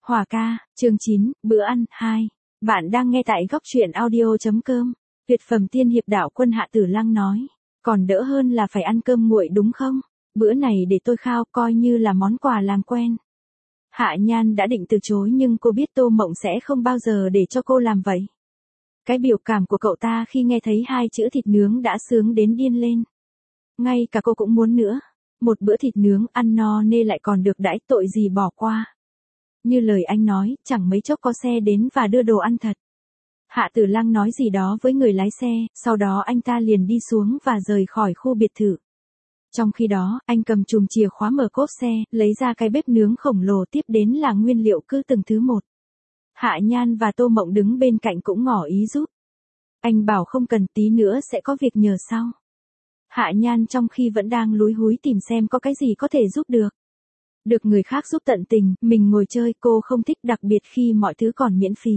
Hòa ca, chương 9, bữa ăn, 2. Bạn đang nghe tại góc truyện audio.com. Tuyệt phẩm tiên hiệp đạo quân Hạ Tử Lăng nói. Còn đỡ hơn là phải ăn cơm nguội đúng không? Bữa này để tôi khao coi như là món quà làm quen. Hạ Nhan đã định từ chối nhưng cô biết Tô Mộng sẽ không bao giờ để cho cô làm vậy. Cái biểu cảm của cậu ta khi nghe thấy hai chữ thịt nướng đã sướng đến điên lên. Ngay cả cô cũng muốn nữa. Một bữa thịt nướng ăn no nê lại còn được đãi, tội gì bỏ qua. Như lời anh nói, chẳng mấy chốc có xe đến và đưa đồ ăn thật. Hạ Tử Lăng nói gì đó với người lái xe, sau đó anh ta liền đi xuống và rời khỏi khu biệt thự. Trong khi đó, anh cầm chùm chìa khóa mở cốp xe, lấy ra cái bếp nướng khổng lồ, tiếp đến là nguyên liệu cứ từng thứ một. Hạ Nhan và Tô Mộng đứng bên cạnh cũng ngỏ ý giúp. Anh bảo không cần, tí nữa sẽ có việc nhờ sau. Hạ Nhan trong khi vẫn đang lúi húi tìm xem có cái gì có thể giúp được. Được người khác giúp tận tình, mình ngồi chơi cô không thích, đặc biệt khi mọi thứ còn miễn phí.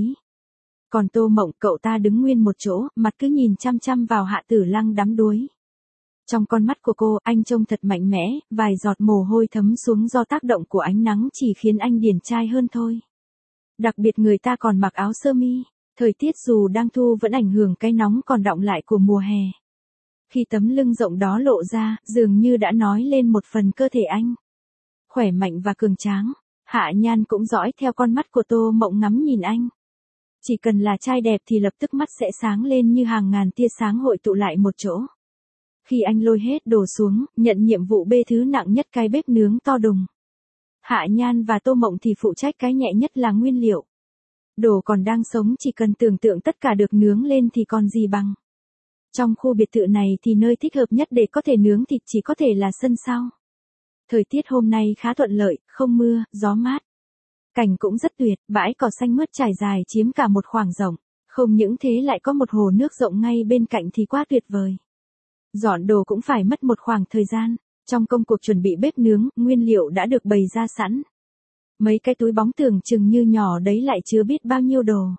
Còn Tô Mộng, cậu ta đứng nguyên một chỗ, mặt cứ nhìn chăm chăm vào Hạ Tử Lăng đắm đuối. Trong con mắt của cô, anh trông thật mạnh mẽ, vài giọt mồ hôi thấm xuống do tác động của ánh nắng chỉ khiến anh điển trai hơn thôi. Đặc biệt người ta còn mặc áo sơ mi, thời tiết dù đang thu vẫn ảnh hưởng cái nóng còn đọng lại của mùa hè. Khi tấm lưng rộng đó lộ ra, dường như đã nói lên một phần cơ thể anh. Khỏe mạnh và cường tráng, Hạ Nhan cũng dõi theo con mắt của Tô Mộng ngắm nhìn anh. Chỉ cần là trai đẹp thì lập tức mắt sẽ sáng lên như hàng ngàn tia sáng hội tụ lại một chỗ. Khi anh lôi hết đồ xuống, nhận nhiệm vụ bê thứ nặng nhất, cái bếp nướng to đùng. Hạ Nhan và Tô Mộng thì phụ trách cái nhẹ nhất là nguyên liệu. Đồ còn đang sống chỉ cần tưởng tượng tất cả được nướng lên thì còn gì bằng. Trong khu biệt thự này thì nơi thích hợp nhất để có thể nướng thịt chỉ có thể là sân sau. Thời tiết hôm nay khá thuận lợi, không mưa, gió mát. Cảnh cũng rất tuyệt, bãi cỏ xanh mướt trải dài chiếm cả một khoảng rộng. Không những thế lại có một hồ nước rộng ngay bên cạnh thì quá tuyệt vời. Dọn đồ cũng phải mất một khoảng thời gian. Trong công cuộc chuẩn bị bếp nướng, nguyên liệu đã được bày ra sẵn. Mấy cái túi bóng tưởng chừng như nhỏ đấy lại chứa biết bao nhiêu đồ.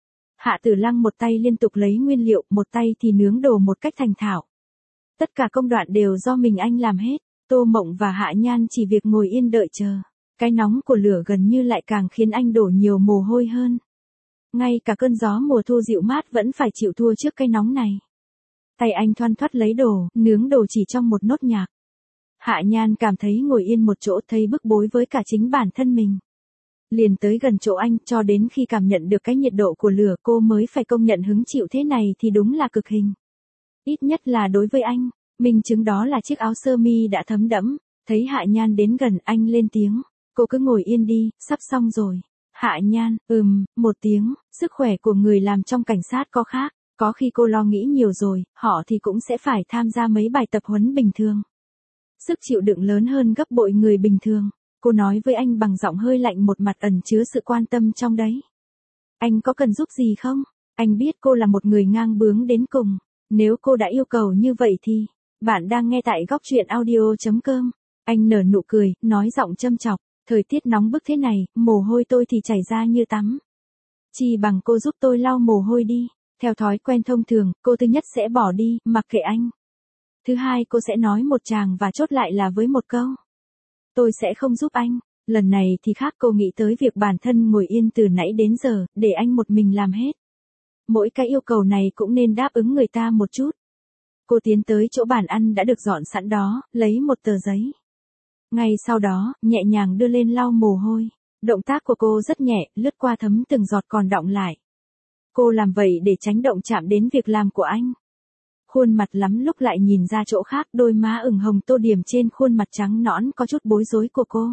Hạ Tử Lăng một tay liên tục lấy nguyên liệu, một tay thì nướng đồ một cách thành thạo. Tất cả công đoạn đều do mình anh làm hết. Tô Mộng và Hạ Nhan chỉ việc ngồi yên đợi chờ. Cái nóng của lửa gần như lại càng khiến anh đổ nhiều mồ hôi hơn. Ngay cả cơn gió mùa thu dịu mát vẫn phải chịu thua trước cái nóng này. Tay anh thoăn thoắt lấy đồ, nướng đồ chỉ trong một nốt nhạc. Hạ Nhan cảm thấy ngồi yên một chỗ thấy bức bối với cả chính bản thân mình. Liền tới gần chỗ anh, cho đến khi cảm nhận được cái nhiệt độ của lửa cô mới phải công nhận hứng chịu thế này thì đúng là cực hình. Ít nhất là đối với anh, minh chứng đó là chiếc áo sơ mi đã thấm đẫm. Thấy Hạ Nhan đến gần, anh lên tiếng, cô cứ ngồi yên đi, sắp xong rồi. Hạ Nhan, một tiếng, sức khỏe của người làm trong cảnh sát có khác, có khi cô lo nghĩ nhiều rồi, họ thì cũng sẽ phải tham gia mấy bài tập huấn bình thường. Sức chịu đựng lớn hơn gấp bội người bình thường. Cô nói với anh bằng giọng hơi lạnh, một mặt ẩn chứa sự quan tâm trong đấy. Anh có cần giúp gì không? Anh biết cô là một người ngang bướng đến cùng. Nếu cô đã yêu cầu như vậy thì, bạn đang nghe tại góc truyện audio.com. Anh nở nụ cười, nói giọng châm chọc, thời tiết nóng bức thế này, mồ hôi tôi thì chảy ra như tắm. Chỉ bằng cô giúp tôi lau mồ hôi đi. Theo thói quen thông thường, cô thứ nhất sẽ bỏ đi, mặc kệ anh. Thứ hai cô sẽ nói một tràng và chốt lại là với một câu. Tôi sẽ không giúp anh. Lần này thì khác, cô nghĩ tới việc bản thân ngồi yên từ nãy đến giờ, để anh một mình làm hết. Mỗi cái yêu cầu này cũng nên đáp ứng người ta một chút. Cô tiến tới chỗ bàn ăn đã được dọn sẵn đó, lấy một tờ giấy. Ngay sau đó, nhẹ nhàng đưa lên lau mồ hôi. Động tác của cô rất nhẹ, lướt qua thấm từng giọt còn đọng lại. Cô làm vậy để tránh động chạm đến việc làm của anh. Khuôn mặt lắm lúc lại nhìn ra chỗ khác, đôi má ửng hồng tô điểm trên khuôn mặt trắng nõn có chút bối rối của cô.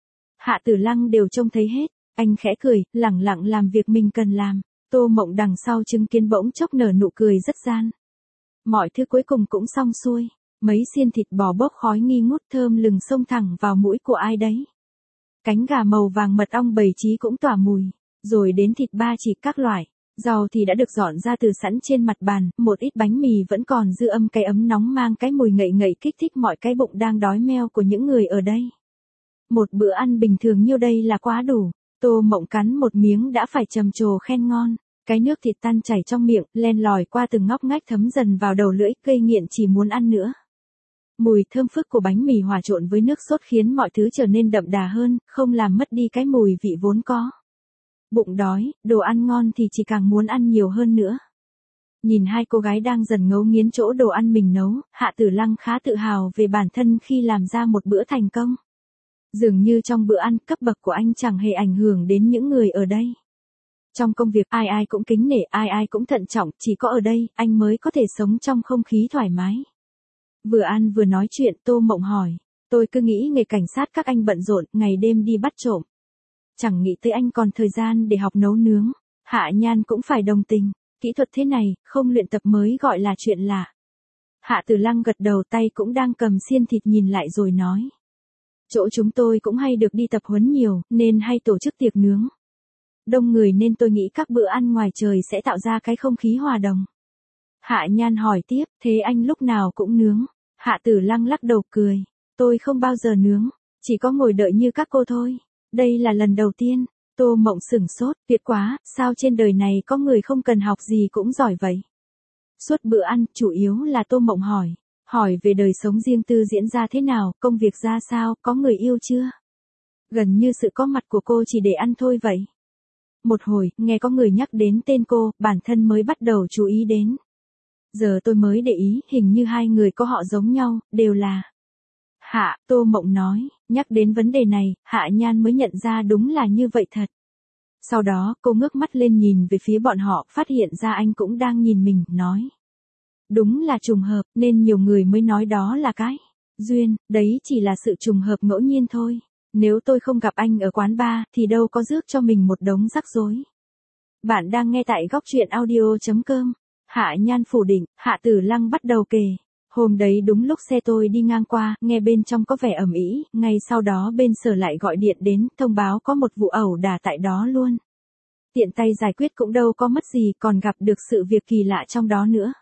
Hạ Tử Lăng đều trông thấy hết, anh khẽ cười, lẳng lặng làm việc mình cần làm. Tô Mộng đằng sau chứng kiến bỗng chốc nở nụ cười rất gian. Mọi thứ cuối cùng cũng xong xuôi, mấy xiên thịt bò bốc khói nghi ngút thơm lừng xông thẳng vào mũi của ai đấy. Cánh gà màu vàng mật ong bày trí cũng tỏa mùi, rồi đến thịt ba chỉ các loại. Rau thì đã được dọn ra từ sẵn trên mặt bàn, một ít bánh mì vẫn còn dư âm cái ấm nóng mang cái mùi ngậy ngậy kích thích mọi cái bụng đang đói meo của những người ở đây. Một bữa ăn bình thường như đây là quá đủ. Tô Mộng cắn một miếng đã phải trầm trồ khen ngon. Cái nước thịt tan chảy trong miệng, len lỏi qua từng ngóc ngách thấm dần vào đầu lưỡi, gây nghiện chỉ muốn ăn nữa. Mùi thơm phức của bánh mì hòa trộn với nước sốt khiến mọi thứ trở nên đậm đà hơn, không làm mất đi cái mùi vị vốn có. Bụng đói, đồ ăn ngon thì chỉ càng muốn ăn nhiều hơn nữa. Nhìn hai cô gái đang dần ngấu nghiến chỗ đồ ăn mình nấu, Hạ Tử Lăng khá tự hào về bản thân khi làm ra một bữa thành công. Dường như trong bữa ăn, cấp bậc của anh chẳng hề ảnh hưởng đến những người ở đây. Trong công việc ai ai cũng kính nể, ai ai cũng thận trọng, chỉ có ở đây, anh mới có thể sống trong không khí thoải mái. Vừa ăn vừa nói chuyện, Tô Mộng hỏi, tôi cứ nghĩ nghề cảnh sát các anh bận rộn, ngày đêm đi bắt trộm. Chẳng nghĩ tới anh còn thời gian để học nấu nướng. Hạ Nhan cũng phải đồng tình, kỹ thuật thế này, không luyện tập mới gọi là chuyện lạ. Hạ Tử Lăng gật đầu, tay cũng đang cầm xiên thịt nhìn lại rồi nói. Chỗ chúng tôi cũng hay được đi tập huấn nhiều, nên hay tổ chức tiệc nướng. Đông người nên tôi nghĩ các bữa ăn ngoài trời sẽ tạo ra cái không khí hòa đồng. Hạ Nhan hỏi tiếp, thế anh lúc nào cũng nướng? Hạ Tử Lăng lắc đầu cười, tôi không bao giờ nướng, chỉ có ngồi đợi như các cô thôi. Đây là lần đầu tiên. Tô Mộng sửng sốt, tuyệt quá, sao trên đời này có người không cần học gì cũng giỏi vậy? Suốt bữa ăn, chủ yếu là Tô Mộng hỏi về đời sống riêng tư diễn ra thế nào, công việc ra sao, có người yêu chưa? Gần như sự có mặt của cô chỉ để ăn thôi vậy. Một hồi, nghe có người nhắc đến tên cô, bản thân mới bắt đầu chú ý đến. Giờ tôi mới để ý, hình như hai người có họ giống nhau, đều là Hạ. Tô Mộng nói, nhắc đến vấn đề này, Hạ Nhan mới nhận ra đúng là như vậy thật. Sau đó, cô ngước mắt lên nhìn về phía bọn họ, phát hiện ra anh cũng đang nhìn mình, nói. Đúng là trùng hợp, nên nhiều người mới nói đó là cái duyên, đấy chỉ là sự trùng hợp ngẫu nhiên thôi. Nếu tôi không gặp anh ở quán bar, thì đâu có rước cho mình một đống rắc rối. Bạn đang nghe tại góc truyện audio.com. Hạ Nhan phủ định, Hạ Tử Lăng bắt đầu kể. Hôm đấy đúng lúc xe tôi đi ngang qua, nghe bên trong có vẻ ầm ĩ, ngay sau đó bên sở lại gọi điện đến, thông báo có một vụ ẩu đả tại đó luôn. Tiện tay giải quyết cũng đâu có mất gì, còn gặp được sự việc kỳ lạ trong đó nữa.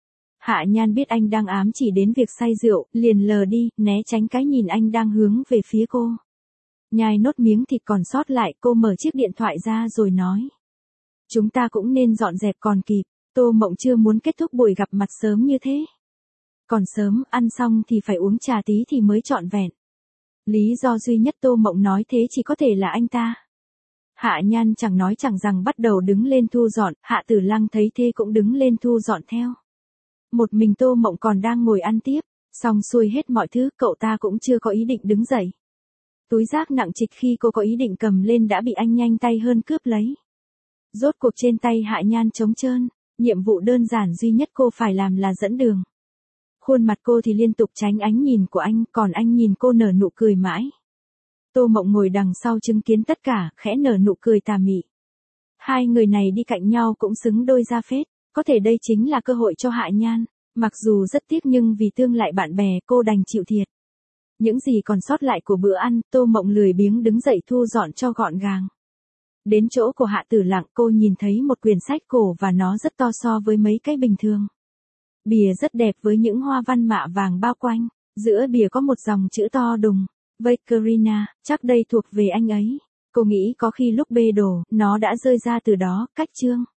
Hạ Nhan biết anh đang ám chỉ đến việc say rượu, liền lờ đi, né tránh cái nhìn anh đang hướng về phía cô. Nhai nốt miếng thịt còn sót lại, cô mở chiếc điện thoại ra rồi nói. Chúng ta cũng nên dọn dẹp còn kịp, Tô Mộng chưa muốn kết thúc buổi gặp mặt sớm như thế. Còn sớm, ăn xong thì phải uống trà tí thì mới trọn vẹn. Lý do duy nhất Tô Mộng nói thế chỉ có thể là anh ta. Hạ Nhan chẳng nói chẳng rằng bắt đầu đứng lên thu dọn, Hạ Tử Lăng thấy thế cũng đứng lên thu dọn theo. Một mình Tô Mộng còn đang ngồi ăn tiếp, xong xuôi hết mọi thứ, cậu ta cũng chưa có ý định đứng dậy. Túi rác nặng trịch khi cô có ý định cầm lên đã bị anh nhanh tay hơn cướp lấy. Rốt cuộc trên tay Hạ Nhan trống trơn, nhiệm vụ đơn giản duy nhất cô phải làm là dẫn đường. Khuôn mặt cô thì liên tục tránh ánh nhìn của anh, còn anh nhìn cô nở nụ cười mãi. Tô Mộng ngồi đằng sau chứng kiến tất cả, khẽ nở nụ cười tà mị. Hai người này đi cạnh nhau cũng xứng đôi ra phết, có thể đây chính là cơ hội cho Hạ Nhan. Mặc dù rất tiếc nhưng vì tương lại bạn bè, cô đành chịu thiệt. Những gì còn sót lại của bữa ăn, Tô Mộng lười biếng đứng dậy thu dọn cho gọn gàng. Đến chỗ của Hạ Tử Lặng, cô nhìn thấy một quyển sách cổ và nó rất to so với mấy cái bình thường. Bìa rất đẹp với những hoa văn mạ vàng bao quanh, giữa bìa có một dòng chữ to đùng. Vakerina, chắc đây thuộc về anh ấy. Cô nghĩ có khi lúc bê đồ, nó đã rơi ra từ đó, cách chương.